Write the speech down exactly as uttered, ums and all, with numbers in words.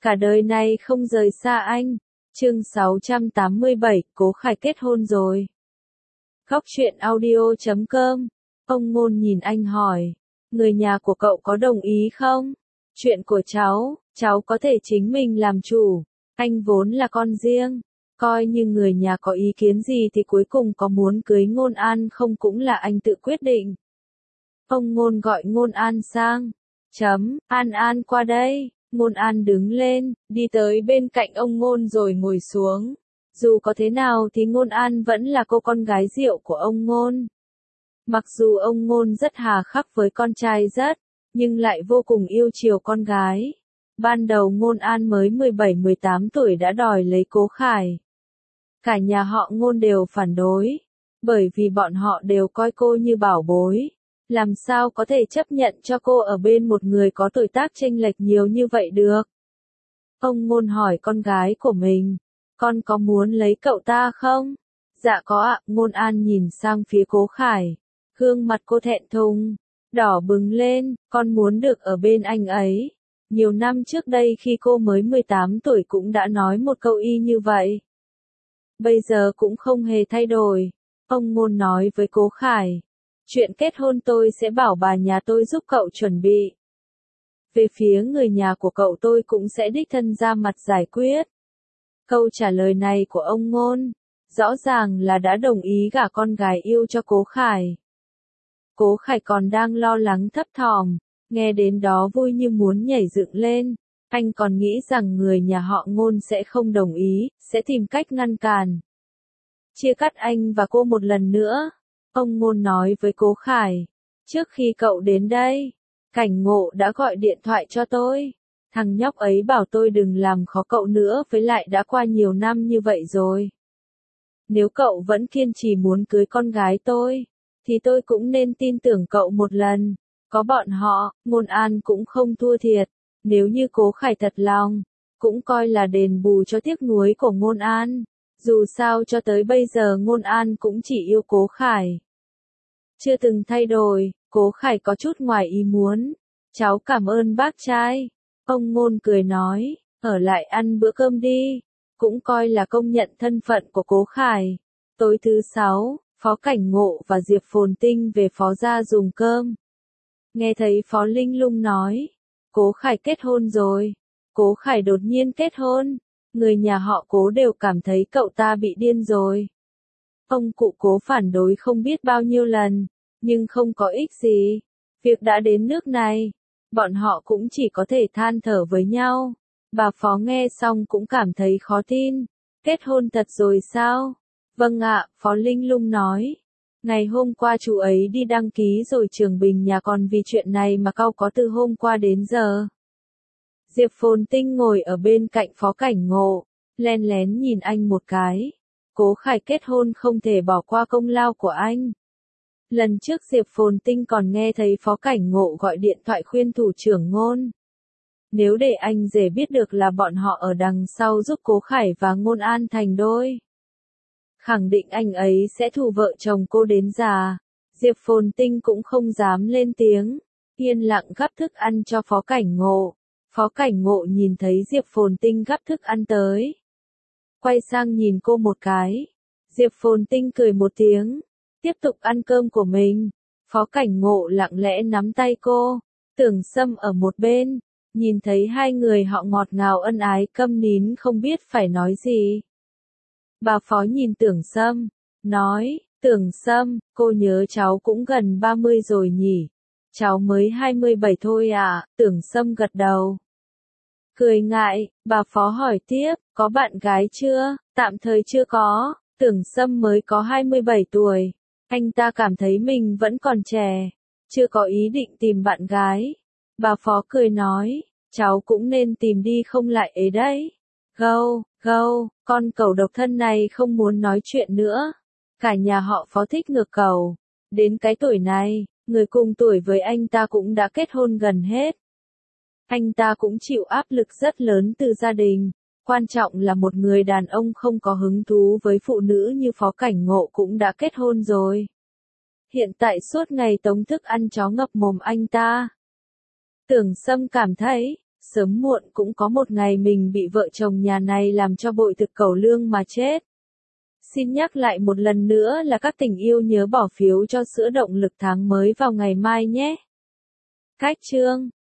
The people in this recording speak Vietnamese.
cả đời này không rời xa anh. Chương sáu trăm tám mươi bảy, Cố Khải kết hôn rồi. Góc truyện audio chấm com. Ông Ngôn nhìn anh hỏi, người nhà của cậu có đồng ý không? Chuyện của cháu, cháu có thể chính mình làm chủ. Anh vốn là con riêng. Coi như người nhà có ý kiến gì thì cuối cùng có muốn cưới Ngôn An không cũng là anh tự quyết định. Ông Ngôn gọi Ngôn An sang. Chấm, An An qua đây. Ngôn An đứng lên, đi tới bên cạnh ông Ngôn rồi ngồi xuống. Dù có thế nào thì Ngôn An vẫn là cô con gái rượu của ông Ngôn. Mặc dù ông Ngôn rất hà khắc với con trai rất, nhưng lại vô cùng yêu chiều con gái. Ban đầu Ngôn An mới mười bảy mười tám tuổi đã đòi lấy Cố Khải. Cả nhà họ Ngôn đều phản đối, bởi vì bọn họ đều coi cô như bảo bối. Làm sao có thể chấp nhận cho cô ở bên một người có tuổi tác chênh lệch nhiều như vậy được? Ông Ngôn hỏi con gái của mình, con có muốn lấy cậu ta không? Dạ có ạ. Ngôn An nhìn sang phía Cố Khải. Gương mặt cô thẹn thùng, đỏ bừng lên, con muốn được ở bên anh ấy. Nhiều năm trước đây khi cô mới mười tám tuổi cũng đã nói một câu y như vậy. Bây giờ cũng không hề thay đổi. Ông Ngôn nói với Cố Khải, chuyện kết hôn tôi sẽ bảo bà nhà tôi giúp cậu chuẩn bị. Về phía người nhà của cậu tôi cũng sẽ đích thân ra mặt giải quyết. Câu trả lời này của ông Ngôn, rõ ràng là đã đồng ý gả con gái yêu cho Cố Khải. Cố Khải còn đang lo lắng thấp thỏm, nghe đến đó vui như muốn nhảy dựng lên. Anh còn nghĩ rằng người nhà họ Ngôn sẽ không đồng ý, sẽ tìm cách ngăn cản. Chia cắt anh và cô một lần nữa. Ông Ngôn nói với Cố Khải, trước khi cậu đến đây, Cảnh Ngộ đã gọi điện thoại cho tôi. Thằng nhóc ấy bảo tôi đừng làm khó cậu nữa, với lại đã qua nhiều năm như vậy rồi. Nếu cậu vẫn kiên trì muốn cưới con gái tôi, thì tôi cũng nên tin tưởng cậu một lần. Có bọn họ, Ngôn An cũng không thua thiệt. Nếu như Cố Khải thật lòng, cũng coi là đền bù cho tiếc nuối của Ngôn An. Dù sao cho tới bây giờ Ngôn An cũng chỉ yêu Cố Khải. Chưa từng thay đổi. Cố Khải có chút ngoài ý muốn. Cháu cảm ơn bác trai. Ông Ngôn cười nói, ở lại ăn bữa cơm đi. Cũng coi là công nhận thân phận của Cố Khải. Tối thứ sáu, Phó Cảnh Ngộ và Diệp Phồn Tinh về Phó gia dùng cơm. Nghe thấy Phó Linh Lung nói, Cố Khải kết hôn rồi. Cố Khải đột nhiên kết hôn. Người nhà họ Cố đều cảm thấy cậu ta bị điên rồi. Ông cụ Cố phản đối không biết bao nhiêu lần, nhưng không có ích gì. Việc đã đến nước này, bọn họ cũng chỉ có thể than thở với nhau. Bà Phó nghe xong cũng cảm thấy khó tin. Kết hôn thật rồi sao? Vâng ạ, Phó Linh Lung nói. Ngày hôm qua chú ấy đi đăng ký rồi, Trường Bình nhà còn vì chuyện này mà cau có từ hôm qua đến giờ. Diệp Phồn Tinh ngồi ở bên cạnh Phó Cảnh Ngộ, len lén nhìn anh một cái. Cố Khải kết hôn không thể bỏ qua công lao của anh. Lần trước Diệp Phồn Tinh còn nghe thấy Phó Cảnh Ngộ gọi điện thoại khuyên thủ trưởng Ngôn. Nếu để anh rể biết được là bọn họ ở đằng sau giúp Cố Khải và Ngôn An thành đôi, khẳng định anh ấy sẽ thù vợ chồng cô đến già. Diệp Phồn Tinh cũng không dám lên tiếng, yên lặng gắp thức ăn cho Phó Cảnh Ngộ. Phó Cảnh Ngộ nhìn thấy Diệp Phồn Tinh gắp thức ăn tới, quay sang nhìn cô một cái. Diệp Phồn Tinh cười một tiếng, tiếp tục ăn cơm của mình. Phó Cảnh Ngộ lặng lẽ nắm tay cô. Tưởng Sâm ở một bên, nhìn thấy hai người họ ngọt ngào ân ái, câm nín không biết phải nói gì. Bà Phó nhìn Tưởng Sâm, nói, Tưởng Sâm, cô nhớ cháu cũng gần ba mươi rồi nhỉ? Cháu mới hai mươi bảy thôi à? Tưởng Sâm gật đầu. Cười ngại, bà Phó hỏi tiếp, có bạn gái chưa? Tạm thời chưa có. Tưởng Sâm mới có hai mươi bảy tuổi. Anh ta cảm thấy mình vẫn còn trẻ, chưa có ý định tìm bạn gái. Bà Phó cười nói, cháu cũng nên tìm đi không lại ấy đấy. Gâu, gâu, con cẩu độc thân này không muốn nói chuyện nữa. Cả nhà họ Phó thích ngược cẩu. Đến cái tuổi này, người cùng tuổi với anh ta cũng đã kết hôn gần hết. Anh ta cũng chịu áp lực rất lớn từ gia đình. Quan trọng là một người đàn ông không có hứng thú với phụ nữ như Phó Cảnh Ngộ cũng đã kết hôn rồi. Hiện tại suốt ngày tống thức ăn chó ngập mồm anh ta. Tưởng Sâm cảm thấy, Sớm muộn cũng có một ngày mình bị vợ chồng nhà này làm cho bội thực cẩu lương mà chết. Xin nhắc lại một lần nữa là các tình yêu nhớ bỏ phiếu cho sữa động lực tháng mới vào ngày mai nhé. Cách chương